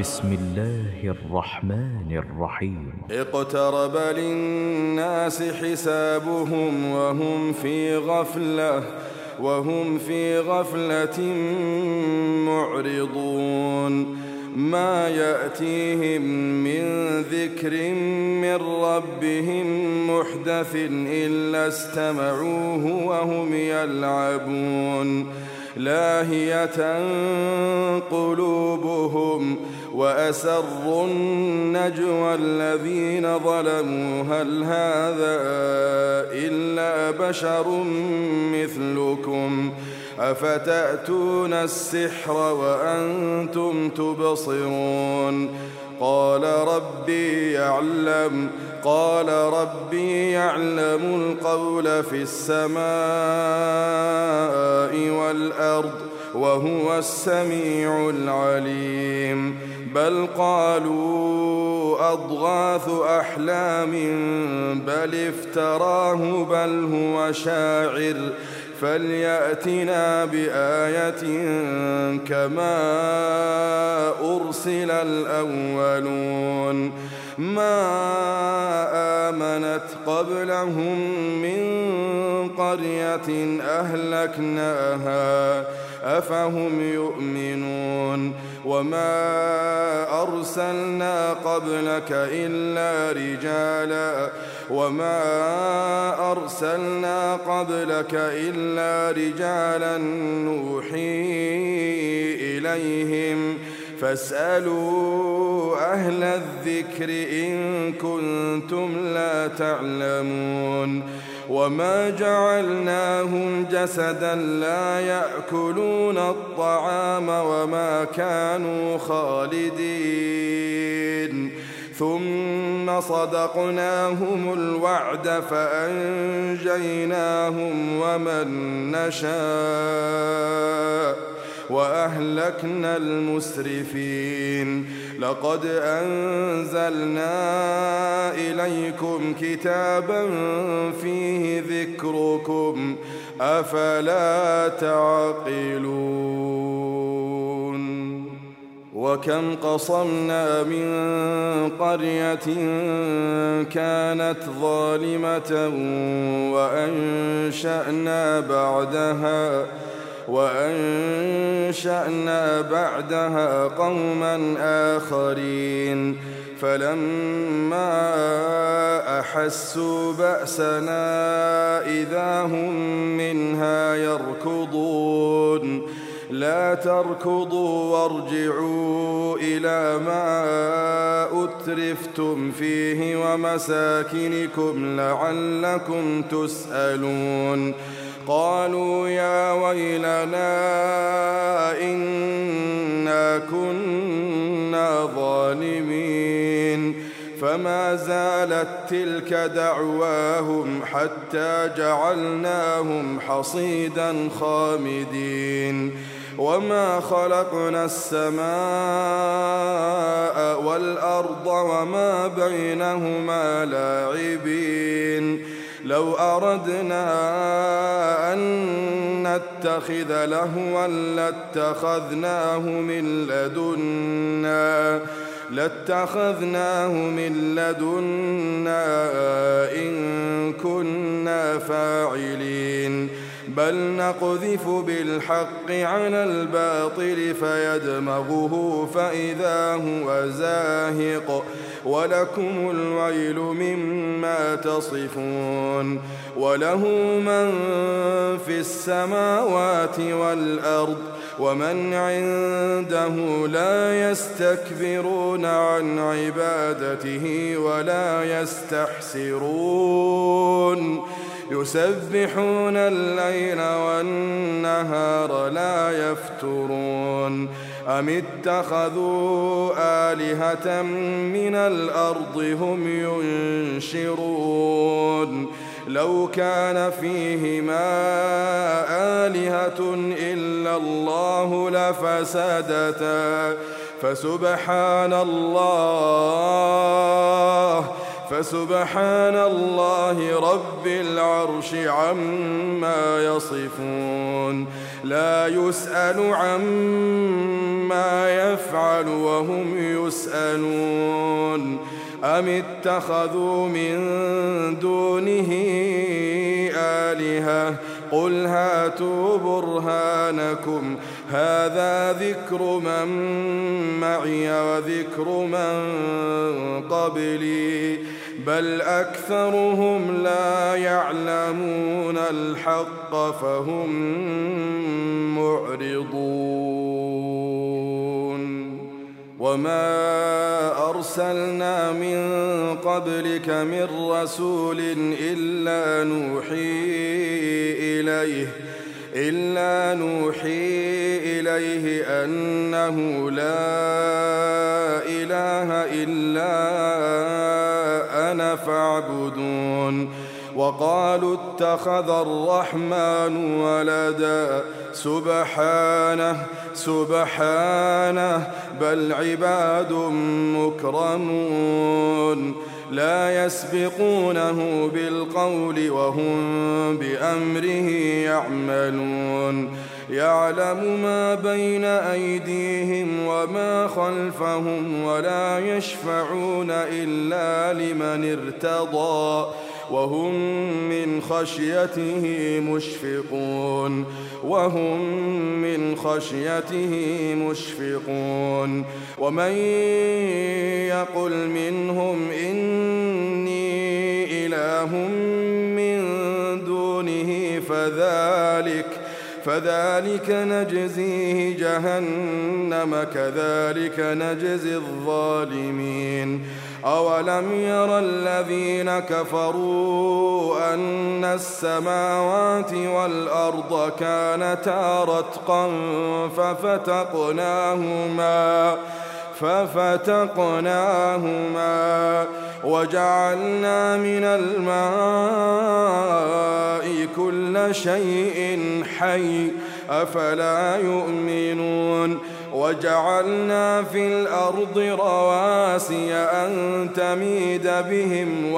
بسم الله الرحمن الرحيم. اقترب للناس حسابهم وهم في غفلة معرضون. ما يأتيهم من ذكر من ربهم محدث إلا استمعوه وهم يلعبون. لاهية قلوبهم وأسروا النجوى الذين ظلموا هل هذا إلا بشر مثلكم أفتأتون السحر وأنتم تبصرون. قال ربي يعلم القول في السماء والأرض وهو السميع العليم. بل قالوا أضغاث أحلام بل افتراه بل هو شاعر فليأتنا بآية كما أرسل الأولون. ما آمنت قبلهم من قرية أهلكناها أفهم يؤمنون. وما أرسلنا قبلك إلا رجالا نوحي إليهم فاسألوا أهل الذكر إن كنتم لا تعلمون. وما جعلناهم جسدا لا يأكلون الطعام وما كانوا خالدين ثم صدقناهم الوعد فأنجيناهم ومن نشاء وأهلكنا المسرفين. لقد أنزلنا إليكم كتابا فيه ذكركم أفلا تعقلون. وكم قصمنا من قرية كانت ظالمة وأنشأنا بعدها قوما آخرين. فلما أحسوا بأسنا إذا هم منها يركضون. لا تركضوا وارجعوا إلى ما أترفتم فيه ومساكنكم لعلكم تسألون. قالوا يا ويلنا إنا كنا ظالمين. فما زالت تلك دعواهم حتى جعلناهم حصيدا خامدين. وما خلقنا السماء والأرض وما بينهما لاعبين. لو أردنا أن نتخذ لهوا لاتخذناه من لدنا إن كنا فاعلين. بل نقذف بالحق على الباطل فيدمغه فإذا هو زاهق ولكم الويل مما تصفون. وله من في السماوات والأرض ومن عنده لا يستكبرون عن عبادته ولا يستحسرون. يسبحون الليل والنهار لا يفترون. أم اتخذوا آلهة من الأرض هم ينشرون. لو كان فيهما آلهة إلا الله فسبحان الله فسبحان الله رب العرش عما يصفون لا يسأل عما يفعل وهم يسألون أم اتخذوا من دونه آلهة قل هاتوا برهانكم هذا ذكر من معي وذكر من قبلي بل أكثرهم لا يعلمون الحق فهم معرضون وما أرسلنا من قبلك من رسول إلا نوحي إليه أنه لا إله إلا أنا فاعبدون وقالوا اتخذ الرحمن ولدا سبحانه بل عباد مكرمون لا يسبقونه بالقول وهم بأمره يعملون يعلم ما بين أيديهم وما خلفهم ولا يشفعون إلا لمن ارتضى وهم من خشيته مشفقون ومن يقل منهم إني إله من دونه فذلك نجزيه جهنم كذلك نجزي الظالمين أولم ير الذين كفروا أن السماوات والأرض كانتا رتقا ففتقناهما وجعلنا من الماء كل شيء حي أفلا يؤمنون وجعلنا في الأرض رواسي أن تميد بهم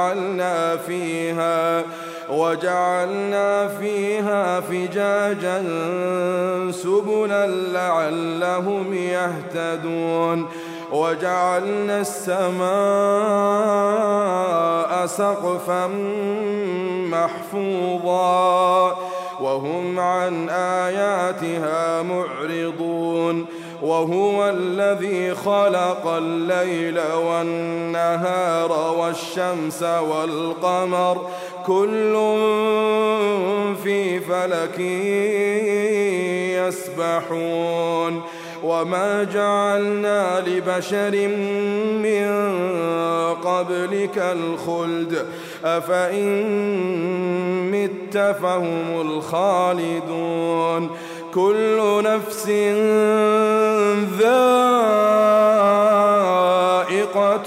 وجعلنا فيها فجاجا سبلا لعلهم يهتدون وجعلنا السماء سقفا محفوظا وهم عن آياتها معرضون وهو الذي خلق الليل والنهار والشمس والقمر كل في فلك يسبحون وما جعلنا لبشر من قبلك الخلد أفإن مت فهم الخالدون كل نفس ذائقة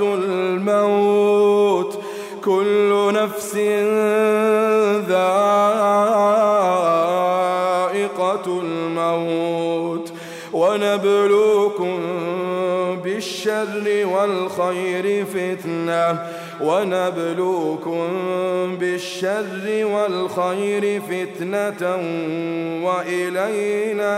الموت ونبلوكم بالشر والخير فتنة وإلينا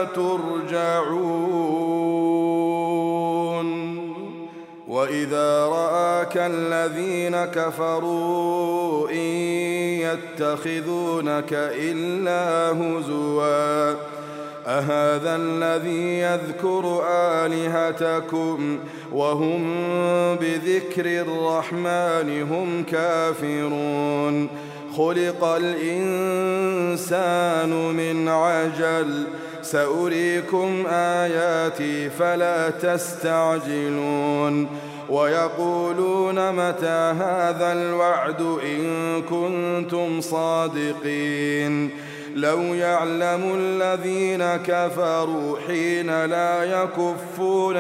ترجعون وإذا رآك الذين كفروا إن يتخذونك إلا هزوا أهذا الذي يذكر آلهتكم وهم بذكر الرحمن هم كافرون خلق الإنسان من عجل سأريكم آياتي فلا تستعجلون ويقولون متى هذا الوعد إن كنتم صادقين لو يعلم الذين كفروا حين لا يكفون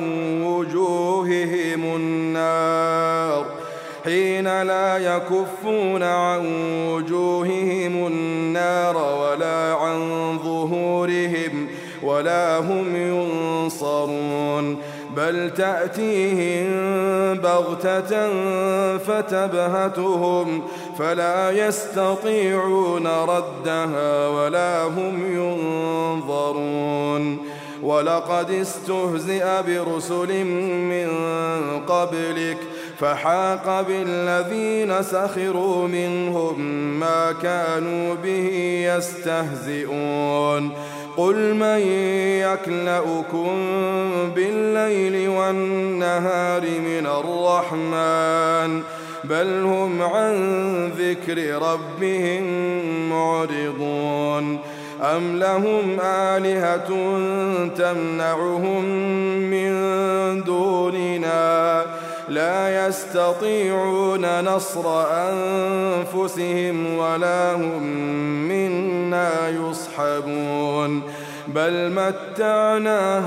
عن وجوههم النار ولا عن ظهورهم ولا هم ينصرون بل تأتيهم بغتة فتبهتهم فلا يستطيعون ردها ولا هم ينظرون ولقد استهزئ برسل من قبلك فحاق بالذين سخروا منهم ما كانوا به يستهزئون قل من يكلؤكم بالليل والنهار من الرحمن بل هم عن ذكر ربهم معرضون أم لهم آلهة تمنعهم من دوننا لا يستطيعون نصر أنفسهم ولا هم منا يصحبون بل متعنا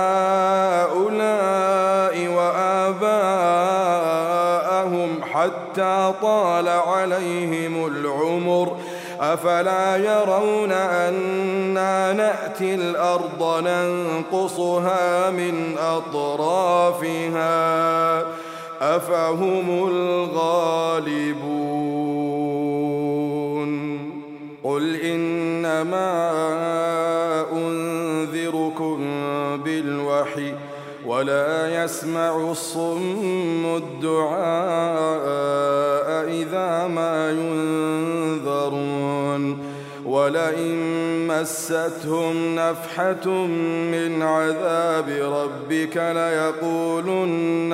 هؤلاء وآباءهم حتى طال عليهم العمر أفلا يرون أنا نأتي الأرض ننقصها من أطرافها أفهم الغالبون قل إنما أنذركم بالوحي ولا يسمع الصم الدعاء إذا ما ينذرون ولئن مستهم نفحة من عذاب ربك ليقولن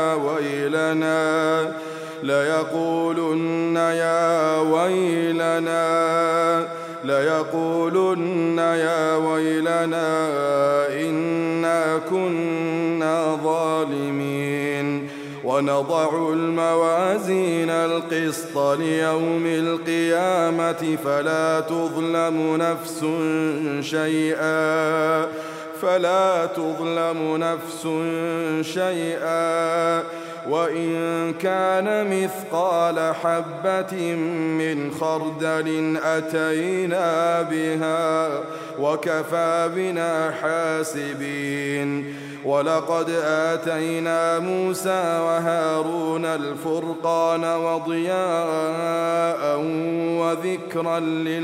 يا ويلنا إنا كنا ظالمين ونضع الموازين القسط ليوم القيامة فلا تظلم نفس شيئا وإن كان مثقال حبة من خردل أتينا بها وكفى بنا حاسبين ولقد آتينا موسى وهارون الفرقان وضياء وذكرا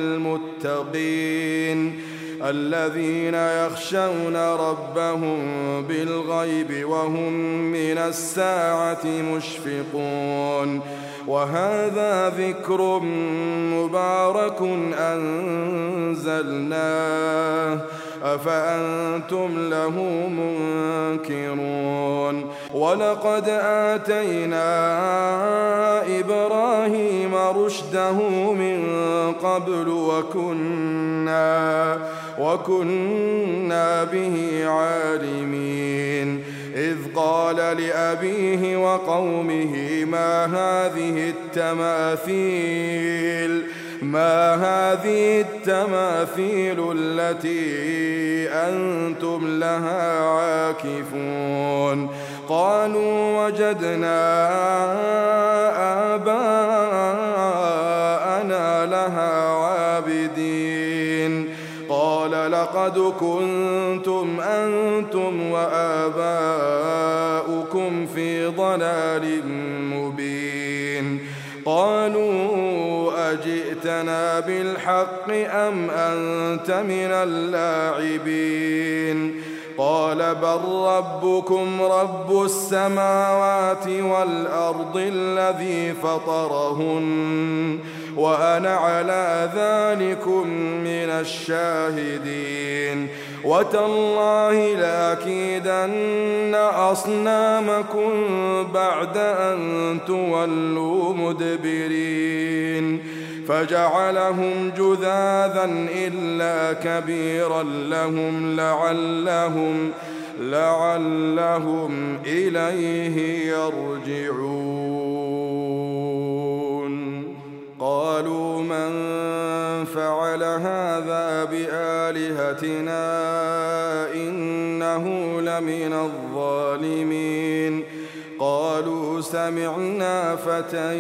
للمتقين الذين يخشون ربهم بالغيب وهم من الساعة مشفقون وهذا ذكر مبارك أنزلناه أفأنتم له منكرون ولقد آتينا إبراهيم رشده من قبل وكنا به عالمين إذ قال لأبيه وقومه ما هذه التماثيل التي أنتم لها عاكفون قالوا وجدنا آباءنا لها عابدين قال لقد كنتم أنتم وآباؤكم في ضلال مبين قالوا أجئتنا بالحق أم أنت من اللاعبين قال بل ربكم رب السماوات والأرض الذي فطرهن وأنا على ذلكم من الشاهدين وتالله لأكيدن أصنامكم بعد أن تولوا مدبرين فجعلهم جذاذا إلا كبيرا لهم لعلهم إليه يرجعون قالوا من فعل هذا بآلهتنا إنه لمن الظالمين قالوا سمعنا فتى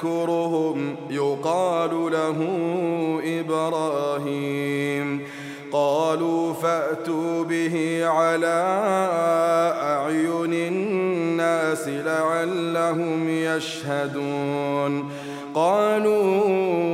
يذكرهم يقال له إبراهيم قالوا فأتوا به على أعين الناس لعلهم يشهدون قالوا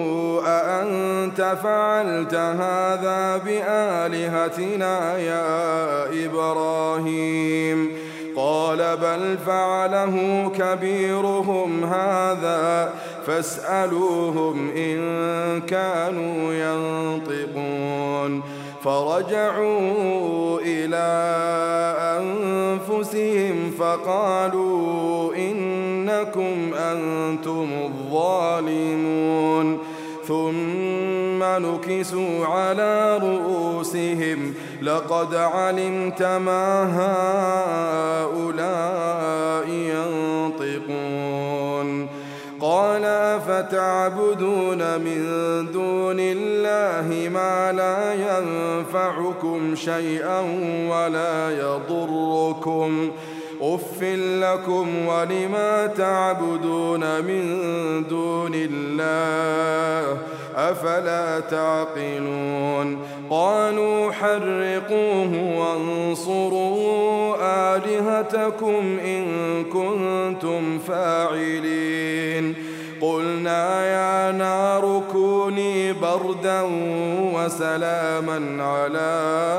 أأنت فعلت هذا بآلهتنا يا إبراهيم قال بل فعله كبيرهم هذا فاسألوهم إن كانوا ينطقون فرجعوا إلى أنفسهم فقالوا إنكم أنتم الظالمون ثم نكسوا على رؤوسهم لقد علمت ما هؤلاء ينطقون قال أفتعبدون من دون الله ما لا ينفعكم شيئا ولا يضركم أف لكم ولما تعبدون من دون الله أفلا تعقلون قالوا حرقوه وانصروا آلهتكم إن كنتم فاعلين قلنا يا نار كوني بردا وسلاما على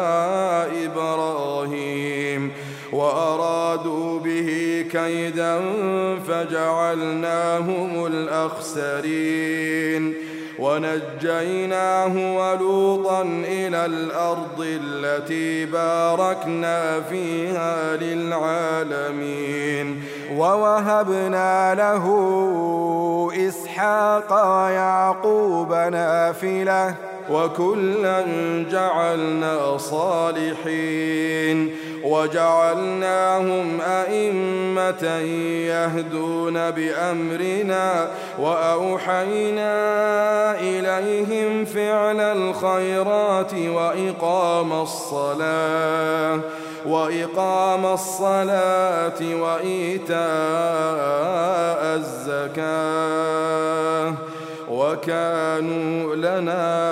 إبراهيم وأرادوا به كيدا فجعلناهم الأخسرين ونجيناه ولوطا إلى الأرض التي باركنا فيها للعالمين ووهبنا له إسحاق ويعقوب نافلة وكلا جعلنا صالحين وجعلناهم أئمة يهدون بأمرنا وأوحينا إليهم فعل الخيرات وإقام الصلاة وإيتاء الزكاة وكانوا لنا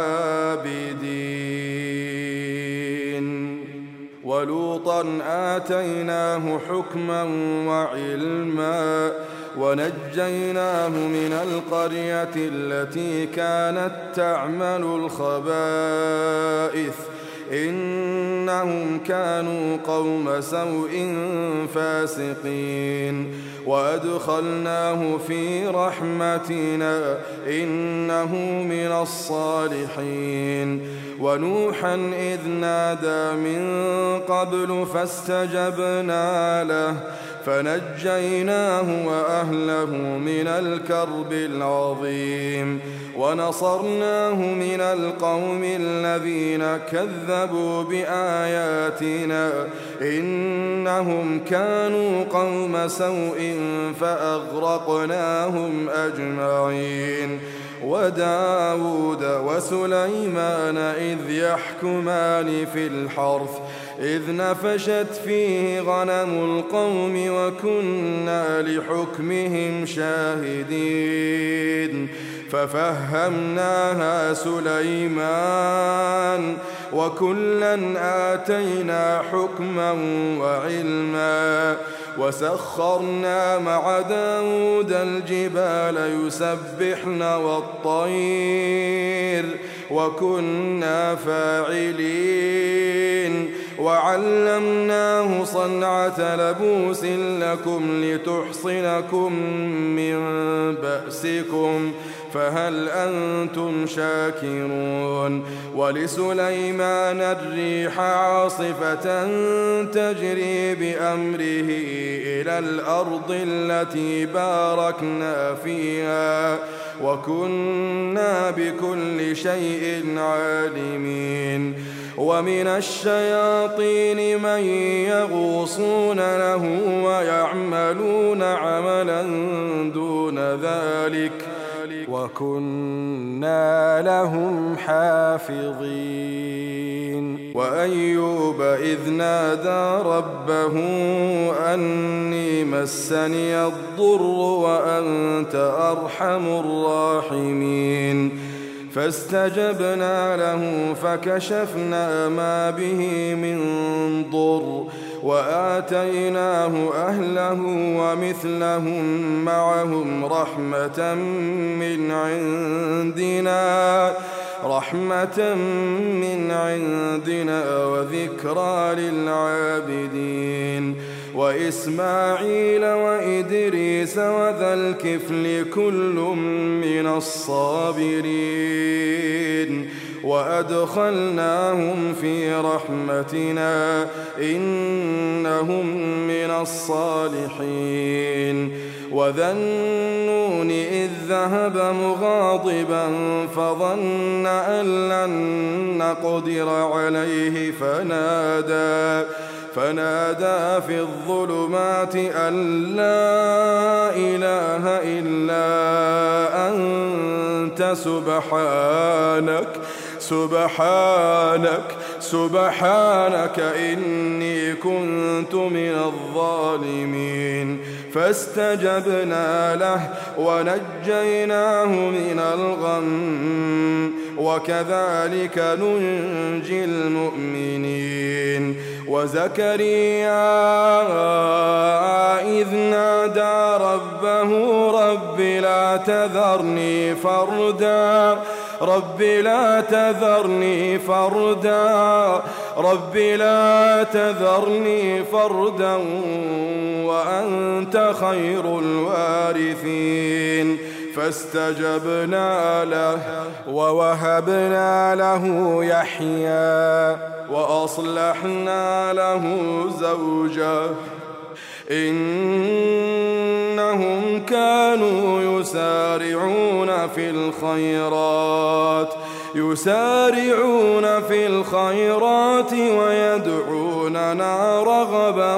عابدين ولوطا آتيناه حكما وعلما ونجيناه من القرية التي كانت تعمل الخبائث إنهم كانوا قوم سوء فاسقين وأدخلناه في رحمتنا إنه من الصالحين ونوحا إذ نادى من قبل فاستجبنا له فنجيناه وأهله من الكرب العظيم ونصرناه من القوم الذين كذبوا بآياتنا إنهم كانوا قوم سوء فأغرقناهم أجمعين وداود وسليمان إذ يحكمان في الحرث إذ نفشت فيه غنم القوم وكنا لحكمهم شاهدين ففهمناها سليمان وكلا آتينا حكما وعلما وسخرنا مع داود الجبال يسبحن والطير وكنا فاعلين وعلمناه صنعة لبوس لكم لتحصنكم من بأسكم فهل أنتم شاكرون ولسليمان الريح عاصفة تجري بأمره إلى الأرض التي باركنا فيها وكنا بكل شيء عالمين ومن الشياطين من يغوصون له ويعملون عملا دون ذلك وكنا لهم حافظين وأيوب إذ نادى ربه أني مسني الضر وأنت أرحم الراحمين فاستجبنا له فكشفنا ما به من ضر وآتيناه أهله ومثلهم معهم رحمة من عندنا وذكرى للعابدين وإسماعيل وإدريس وذا الكفل كل من الصابرين وأدخلناهم في رحمتنا إنهم من الصالحين وذا النون إذ ذهب مغاضبا فظن أن لن نقدر عليه فنادى في الظلمات أن لا إله إلا أنت سبحانك إني كنت من الظالمين فاستجبنا له ونجيناه من الغم وكذلك ننجي المؤمنين وزكريا إذ نادى ربه رب لا تذرني فردا وأنت خير الوارثين فاستجبنا له ووهبنا له يحيى وأصلحنا له زوجه إنهم كانوا يسارعون في الخيرات ويدعوننا رغبا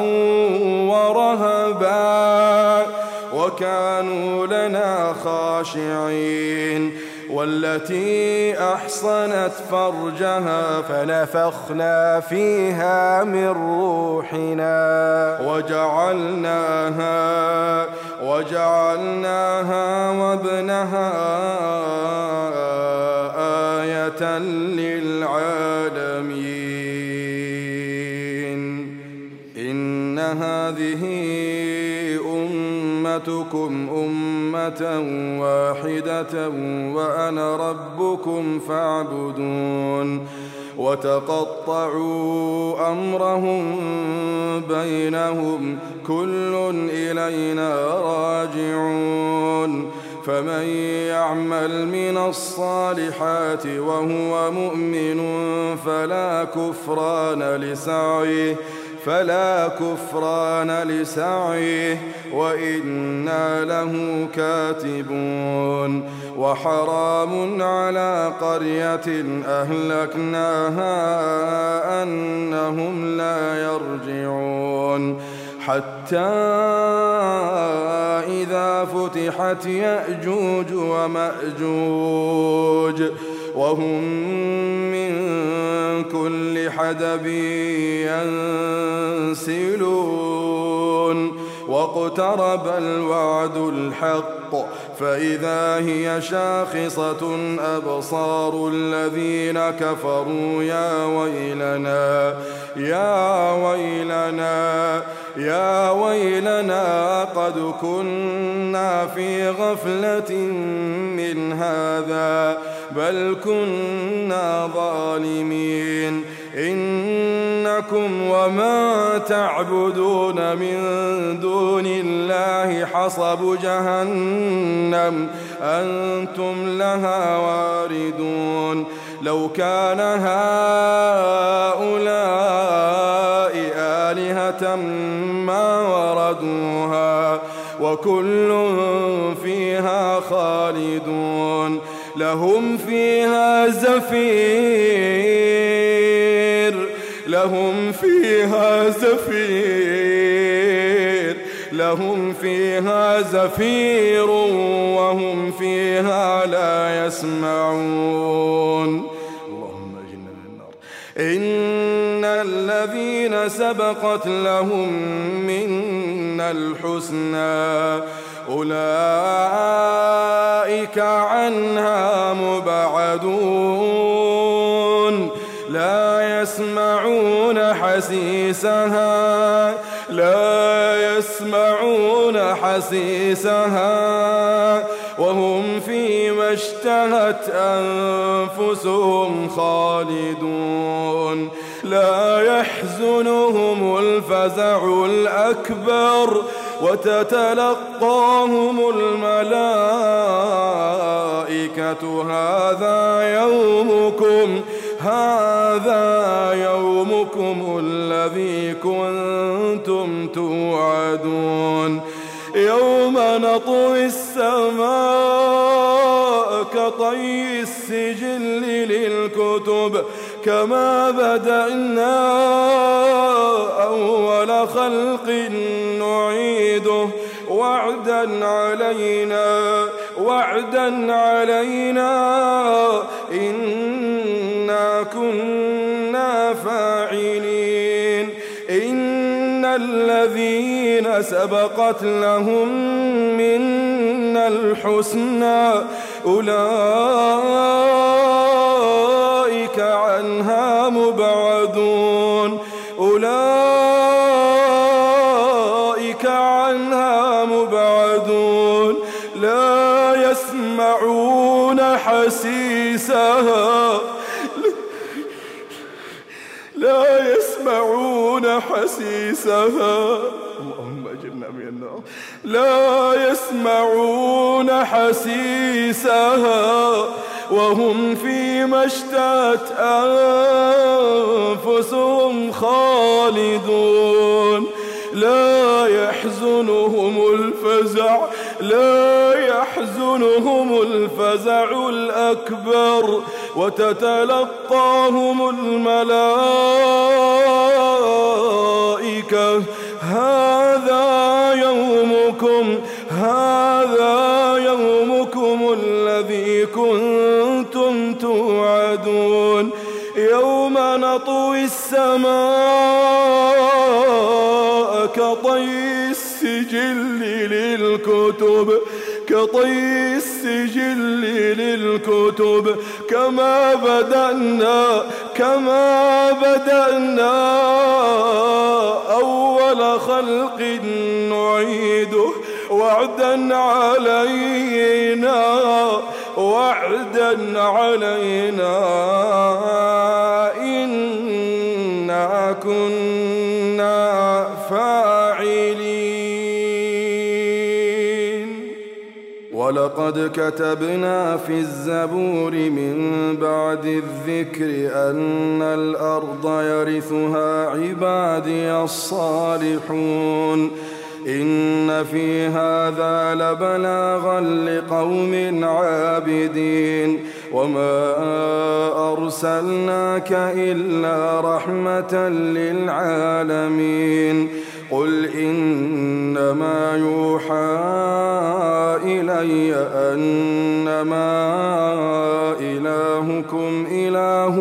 ورهبا وكانوا لنا خاشعين والتي أحصنت فرجها فنفخنا فيها من روحنا وجعلناها وابنها آية للعالمين إن هذه أمتكم أمة واحدة وأنا ربكم فاعبدون وتقطعوا أمرهم بينهم كل إلينا راجعون فمن يعمل من الصالحات وهو مؤمن فلا كفران لسعيه وإنا له كاتبون وحرام على قرية أهلكناها أنهم لا يرجعون حتى إذا فتحت يأجوج ومأجوج وهم من كل حدب ينسلون واقترب الوعد الحق فإذا هي شاخصة أبصار الذين كفروا يا ويلنا قد كنا في غفلة من هذا بل كنا ظالمين إنكم وما تعبدون من دون الله حصب جهنم أنتم لها واردون لو كان هؤلاء آلهة ما وردوها وكل فيها خالدون لهم فيها زفير وهم فيها لا يسمعون اللهم أجرنا من النار إن الذين سبقت لهم منا الحسنى أولئك أولئك عنها مبعدون لا يسمعون حسيسها وهم فيما اشتهت أنفسهم خالدون لا يحزنهم الفزع الأكبر وتتلقاهم الملائكة هذا يومكم الذي كنتم توعدون يوم نطوي السماء كطي السجل للكتب كما بدأنا أول خلق نعيده وعدا علينا إنا كنا فاعلين إن الذين سبقت لهم منا الحسنى أولئك عنها مبعدون لا يسمعون حسيسها اللهم أجرنا من النار لا يسمعون حسيسها وهم فيما اشتهت أنفسهم خالدون لا يحزنهم الفزع الأكبر وتتلقاهم الملائكة هذا يومكم الذي كنتم توعدون يوم نطوي السماء كطي السجل للكتب كما بدأنا أول خلق نعيده وعدا علينا إنا كنا فاعلين ولقد كتبنا في الزبور من بعد الذكر أن الأرض يرثها عبادي الصالحون إن في هذا لبلاغا لقوم عابدين وما أرسلناك إلا رحمة للعالمين قل إنما يوحى إلي أنما إلهكم إله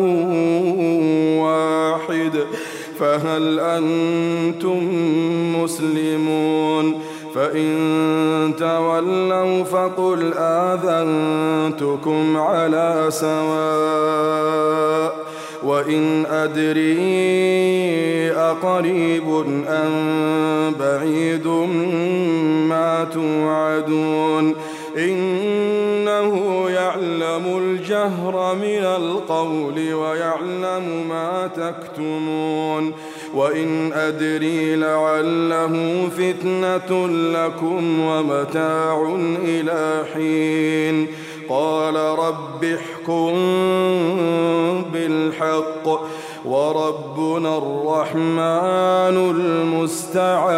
واحد فهل أنتم مسلمون فإن تولوا فقل آذنتكم على سواء وإن أدري أقريب أم بعيد ما توعدون إنه يعلم الجهر من القول ويعلم ما تكتمون وإن أدري لعله فتنة لكم ومتاع إلى حين قال رب احكم بالحق وربنا الرحمن المستعان. المستعان على ما تصفون.